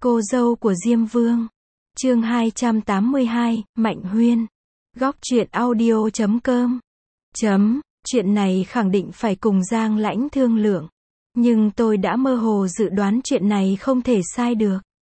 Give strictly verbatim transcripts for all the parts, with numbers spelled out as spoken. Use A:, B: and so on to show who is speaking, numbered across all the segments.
A: Cô dâu của Diêm Vương. Chương hai trăm tám mươi hai, Mạnh Huyên. Góc truyện audio chấm com. Chấm, chuyện này khẳng định phải cùng Giang Lãnh thương lượng. Nhưng tôi đã mơ hồ dự đoán chuyện này không thể sai được.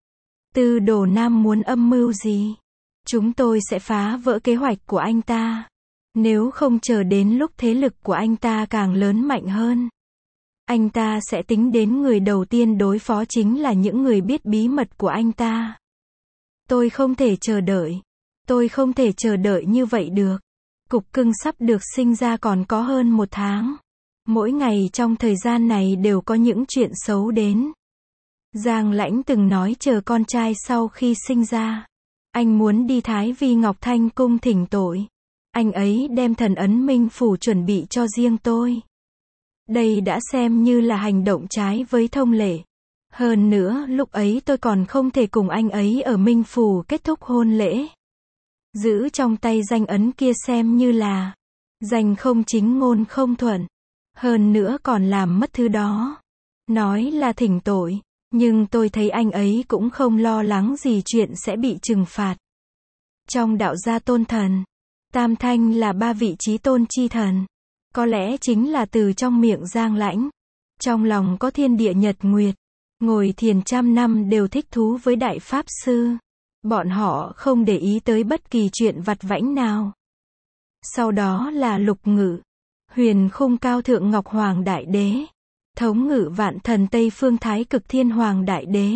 A: Tư Đồ Nam muốn âm mưu gì? Chúng tôi sẽ phá vỡ kế hoạch của anh ta. Nếu không chờ đến lúc thế lực của anh ta càng lớn mạnh hơn, anh ta sẽ tính đến người đầu tiên đối phó chính là những người biết bí mật của anh ta. Tôi không thể chờ đợi. Tôi không thể chờ đợi như vậy được. Cục cưng sắp được sinh ra còn có hơn một tháng. Mỗi ngày trong thời gian này đều có những chuyện xấu đến. Giang Lãnh từng nói chờ con trai sau khi sinh ra, anh muốn đi Thái Vi Ngọc Thanh cung thỉnh tội. Anh ấy đem thần ấn minh phủ chuẩn bị cho riêng tôi. Đây đã xem như là hành động trái với thông lệ. Hơn nữa, lúc ấy tôi còn không thể cùng anh ấy ở minh phủ kết thúc hôn lễ. Giữ trong tay danh ấn kia xem như là danh không chính ngôn không thuận. Hơn nữa còn làm mất thứ đó. Nói là thỉnh tội, nhưng tôi thấy anh ấy cũng không lo lắng gì chuyện sẽ bị trừng phạt. Trong đạo gia tôn thần, Tam Thanh là ba vị chí tôn chi thần. Có lẽ chính là từ trong miệng Giang Lãnh. Trong lòng có thiên địa nhật nguyệt. Ngồi thiền trăm năm đều thích thú với đại pháp sư. Bọn họ không để ý tới bất kỳ chuyện vặt vãnh nào. Sau đó là Lục Ngự, Huyền Khung Cao Thượng Ngọc Hoàng Đại Đế, Thống Ngự Vạn Thần Tây Phương Thái Cực Thiên Hoàng Đại Đế,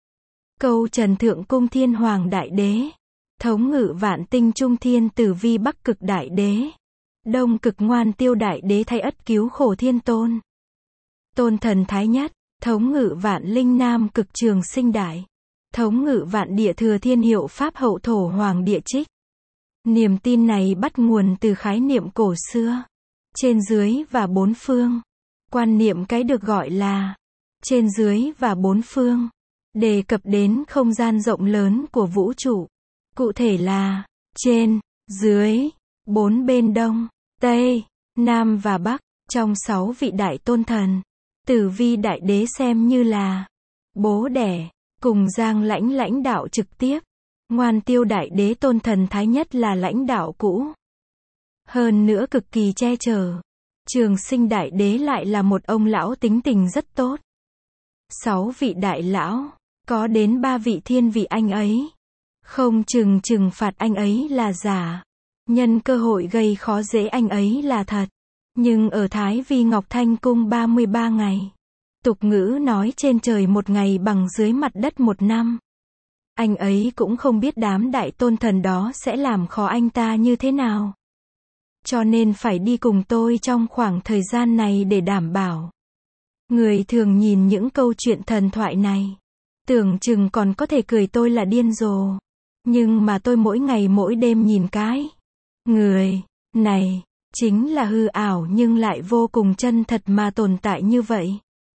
A: Câu Trần Thượng Cung Thiên Hoàng Đại Đế, Thống Ngự Vạn Tinh Trung Thiên Tử Vi Bắc Cực Đại Đế, Đông Cực Ngoan Tiêu Đại Đế Thay Ất Cứu Khổ Thiên Tôn, Tôn Thần Thái Nhất, Thống Ngự Vạn Linh Nam Cực Trường Sinh Đại, Thống Ngự Vạn Địa Thừa Thiên Hiệu Pháp Hậu Thổ Hoàng Địa Trích. Niềm tin này bắt nguồn từ khái niệm cổ xưa. Trên dưới và bốn phương. Quan niệm cái được gọi là trên dưới và bốn phương đề cập đến không gian rộng lớn của vũ trụ. Cụ thể là trên, dưới, bốn bên đông, tây, nam và bắc. Trong sáu vị đại tôn thần, Tử Vi Đại Đế xem như là bố đẻ, cùng Giang Lãnh lãnh đạo trực tiếp. Ngoan Tiêu Đại Đế tôn thần thái nhất là lãnh đạo cũ. Hơn nữa cực kỳ che chở. Trường Sinh Đại Đế lại là một ông lão tính tình rất tốt. Sáu vị đại lão, có đến ba vị thiên vị anh ấy. Không chừng trừng phạt anh ấy là giả. Nhân cơ hội gây khó dễ anh ấy là thật. Nhưng ở Thái Vi Ngọc Thanh cung ba mươi ba ngày. Tục ngữ nói trên trời một ngày bằng dưới mặt đất một năm. Anh ấy cũng không biết đám đại tôn thần đó sẽ làm khó anh ta như thế nào. Cho nên phải đi cùng tôi trong khoảng thời gian này để đảm bảo. Người thường nhìn những câu chuyện thần thoại này, tưởng chừng còn có thể cười tôi là điên rồ. Nhưng mà tôi mỗi ngày mỗi đêm nhìn cái người này, chính là hư ảo nhưng lại vô cùng chân thật mà tồn tại như vậy.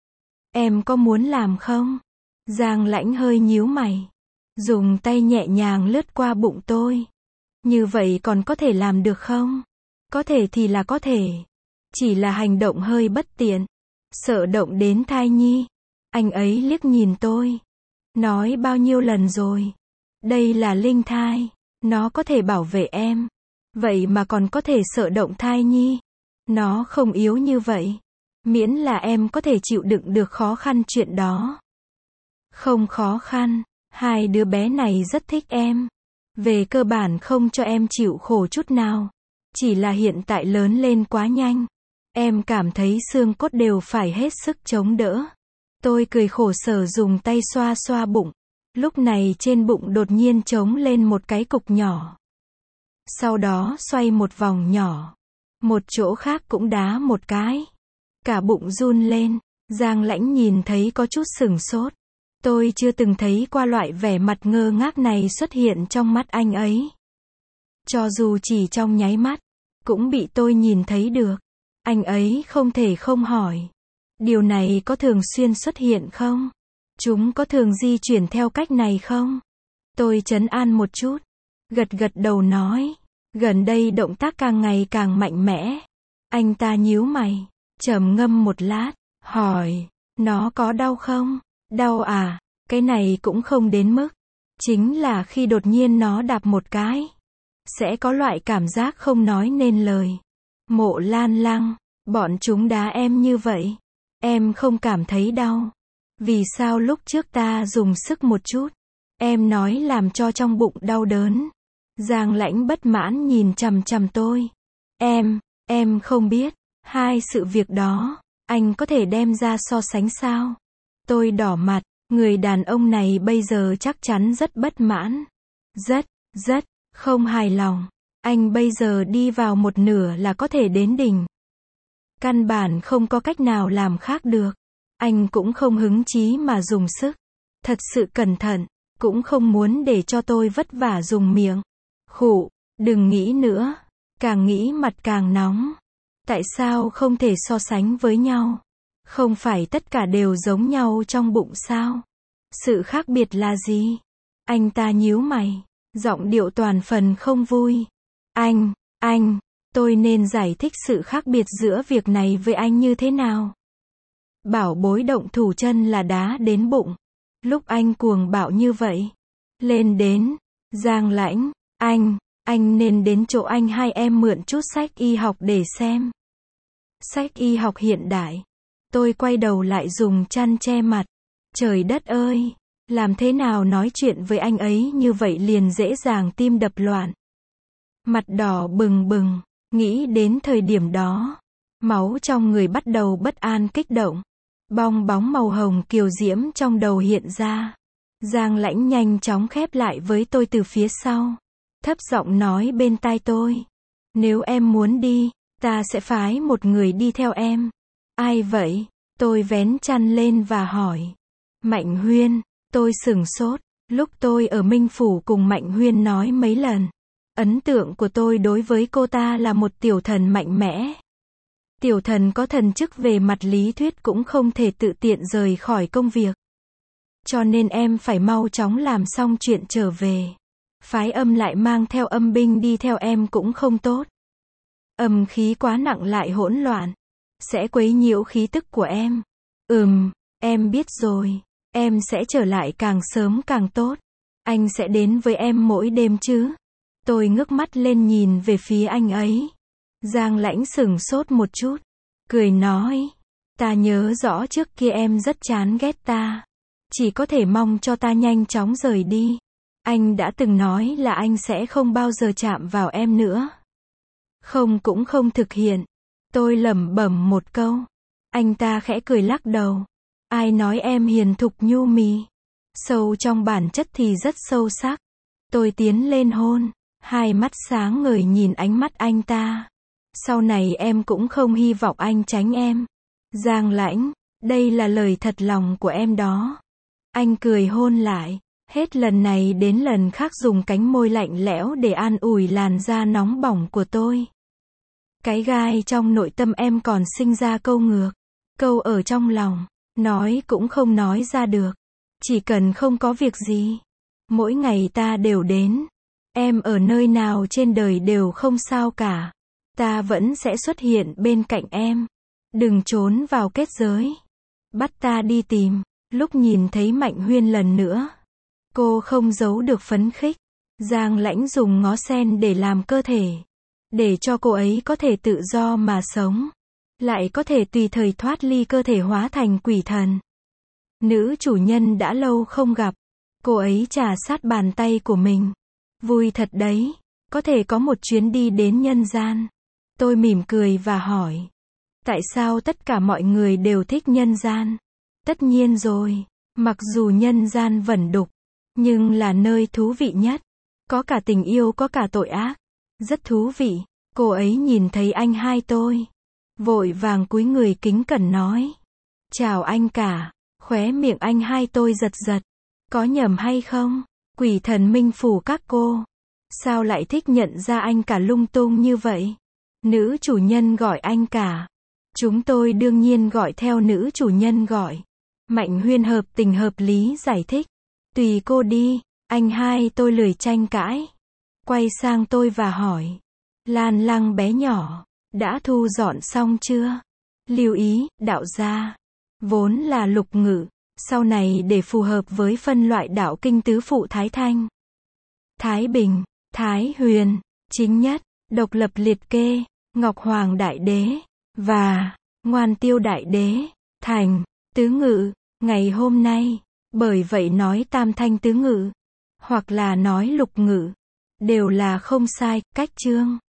A: Em có muốn làm không? Giang Lãnh hơi nhíu mày, dùng tay nhẹ nhàng lướt qua bụng tôi. Như vậy còn có thể làm được không? Có thể thì là có thể. Chỉ là hành động hơi bất tiện. Sợ động đến thai nhi. Anh ấy liếc nhìn tôi. Nói bao nhiêu lần rồi. Đây là linh thai. Nó có thể bảo vệ em. Vậy mà còn có thể sợ động thai nhi. Nó không yếu như vậy. Miễn là em có thể chịu đựng được khó khăn chuyện đó. Không khó khăn. Hai đứa bé này rất thích em. Về cơ bản không cho em chịu khổ chút nào. Chỉ là hiện tại lớn lên quá nhanh. Em cảm thấy xương cốt đều phải hết sức chống đỡ. Tôi cười khổ sở dùng tay xoa xoa bụng. Lúc này trên bụng đột nhiên trống lên một cái cục nhỏ. Sau đó xoay một vòng nhỏ. Một chỗ khác cũng đá một cái. Cả bụng run lên. Giang Lãnh nhìn thấy có chút sửng sốt. Tôi chưa từng thấy qua loại vẻ mặt ngơ ngác này xuất hiện trong mắt anh ấy. Cho dù chỉ trong nháy mắt, cũng bị tôi nhìn thấy được. Anh ấy không thể không hỏi. Điều này có thường xuyên xuất hiện không? Chúng có thường di chuyển theo cách này không? Tôi trấn an một chút. Gật gật đầu nói. Gần đây động tác càng ngày càng mạnh mẽ. Anh ta nhíu mày, trầm ngâm một lát, hỏi. Nó có đau không? Đau à? Cái này cũng không đến mức. Chính là khi đột nhiên nó đạp một cái. Sẽ có loại cảm giác không nói nên lời. Mộ Lan Lăng, bọn chúng đá em như vậy. Em không cảm thấy đau. Vì sao lúc trước ta dùng sức một chút, em nói làm cho trong bụng đau đớn. Giang Lãnh bất mãn nhìn chằm chằm tôi. Em, em không biết. Hai sự việc đó, anh có thể đem ra so sánh sao? Tôi đỏ mặt, người đàn ông này bây giờ chắc chắn rất bất mãn. Rất, rất, không hài lòng. Anh bây giờ đi vào một nửa là có thể đến đỉnh. Căn bản không có cách nào làm khác được. Anh cũng không hứng chí mà dùng sức. Thật sự cẩn thận, cũng không muốn để cho tôi vất vả dùng miệng. Khụ, đừng nghĩ nữa. Càng nghĩ mặt càng nóng. Tại sao không thể so sánh với nhau? Không phải tất cả đều giống nhau trong bụng sao? Sự khác biệt là gì? Anh ta nhíu mày, giọng điệu toàn phần không vui. Anh, anh, tôi nên giải thích sự khác biệt giữa việc này với anh như thế nào? Bảo bối động thủ chân là đá đến bụng. Lúc anh cuồng bạo như vậy. Lên đến, Giang Lãnh, anh, anh nên đến chỗ anh hai em mượn chút sách y học để xem. Sách y học hiện đại. Tôi quay đầu lại dùng chăn che mặt. Trời đất ơi, làm thế nào nói chuyện với anh ấy như vậy liền dễ dàng tim đập loạn. Mặt đỏ bừng bừng, nghĩ đến thời điểm đó. Máu trong người bắt đầu bất an kích động. Bong bóng màu hồng kiều diễm trong đầu hiện ra. Giang Lãnh nhanh chóng khép lại với tôi từ phía sau. Thấp giọng nói bên tai tôi. Nếu em muốn đi, ta sẽ phái một người đi theo em. Ai vậy? Tôi vén chăn lên và hỏi. Mạnh Huyên. Tôi sửng sốt. Lúc tôi ở Minh Phủ cùng Mạnh Huyên nói mấy lần. Ấn tượng của tôi đối với cô ta là một tiểu thần mạnh mẽ. Tiểu thần có thần chức về mặt lý thuyết cũng không thể tự tiện rời khỏi công việc. Cho nên em phải mau chóng làm xong chuyện trở về. Phái âm lại mang theo âm binh đi theo em cũng không tốt. Âm khí quá nặng lại hỗn loạn. Sẽ quấy nhiễu khí tức của em. Ừm, em biết rồi. Em sẽ trở lại càng sớm càng tốt. Anh sẽ đến với em mỗi đêm chứ? Tôi ngước mắt lên nhìn về phía anh ấy. Giang Lãnh sửng sốt một chút. Cười nói. Ta nhớ rõ trước kia em rất chán ghét ta. Chỉ có thể mong cho ta nhanh chóng rời đi. Anh đã từng nói là anh sẽ không bao giờ chạm vào em nữa. Không cũng không thực hiện. Tôi lẩm bẩm một câu. Anh ta khẽ cười lắc đầu. Ai nói em hiền thục nhu mì. Sâu trong bản chất thì rất sâu sắc. Tôi tiến lên hôn. Hai mắt sáng ngời nhìn ánh mắt anh ta. Sau này em cũng không hy vọng anh tránh em. Giang Lãnh, đây là lời thật lòng của em đó. Anh cười hôn lại. Hết lần này đến lần khác dùng cánh môi lạnh lẽo để an ủi làn da nóng bỏng của tôi. Cái gai trong nội tâm em còn sinh ra câu ngược. Câu ở trong lòng. Nói cũng không nói ra được. Chỉ cần không có việc gì. Mỗi ngày ta đều đến. Em ở nơi nào trên đời đều không sao cả. Ta vẫn sẽ xuất hiện bên cạnh em. Đừng trốn vào kết giới. Bắt ta đi tìm. Lúc nhìn thấy Mạnh Huyên lần nữa. Cô không giấu được phấn khích. Giang Lãnh dùng ngó sen để làm cơ thể. Để cho cô ấy có thể tự do mà sống. Lại có thể tùy thời thoát ly cơ thể hóa thành quỷ thần. Nữ chủ nhân đã lâu không gặp. Cô ấy trà sát bàn tay của mình. Vui thật đấy. Có thể có một chuyến đi đến nhân gian. Tôi mỉm cười và hỏi. Tại sao tất cả mọi người đều thích nhân gian? Tất nhiên rồi. Mặc dù nhân gian vẩn đục. Nhưng là nơi thú vị nhất. Có cả tình yêu có cả tội ác. Rất thú vị. Cô ấy nhìn thấy anh hai tôi. Vội vàng cúi người kính cẩn nói. Chào anh cả. Khóe miệng anh hai tôi giật giật. Có nhầm hay không? Quỷ thần Minh Phủ các cô. Sao lại thích nhận ra anh cả lung tung như vậy? Nữ chủ nhân gọi anh cả. Chúng tôi đương nhiên gọi theo nữ chủ nhân gọi. Mạnh Huyên hợp tình hợp lý giải thích. Tùy cô đi. Anh hai tôi lười tranh cãi. Quay sang tôi và hỏi. Lan Lăng bé nhỏ. Đã thu dọn xong chưa? Lưu ý, đạo gia. Vốn là Lục Ngự. sau này để phù hợp với phân loại đạo kinh tứ phụ Thái Thanh, Thái Bình, Thái Huyền, Chính Nhất, Độc Lập liệt kê, Ngọc Hoàng Đại Đế, và Ngoan Tiêu Đại Đế, thành tứ ngự, ngày hôm nay. Bởi vậy nói tam thanh tứ ngự, hoặc là nói lục ngự, đều là không sai, cách chương.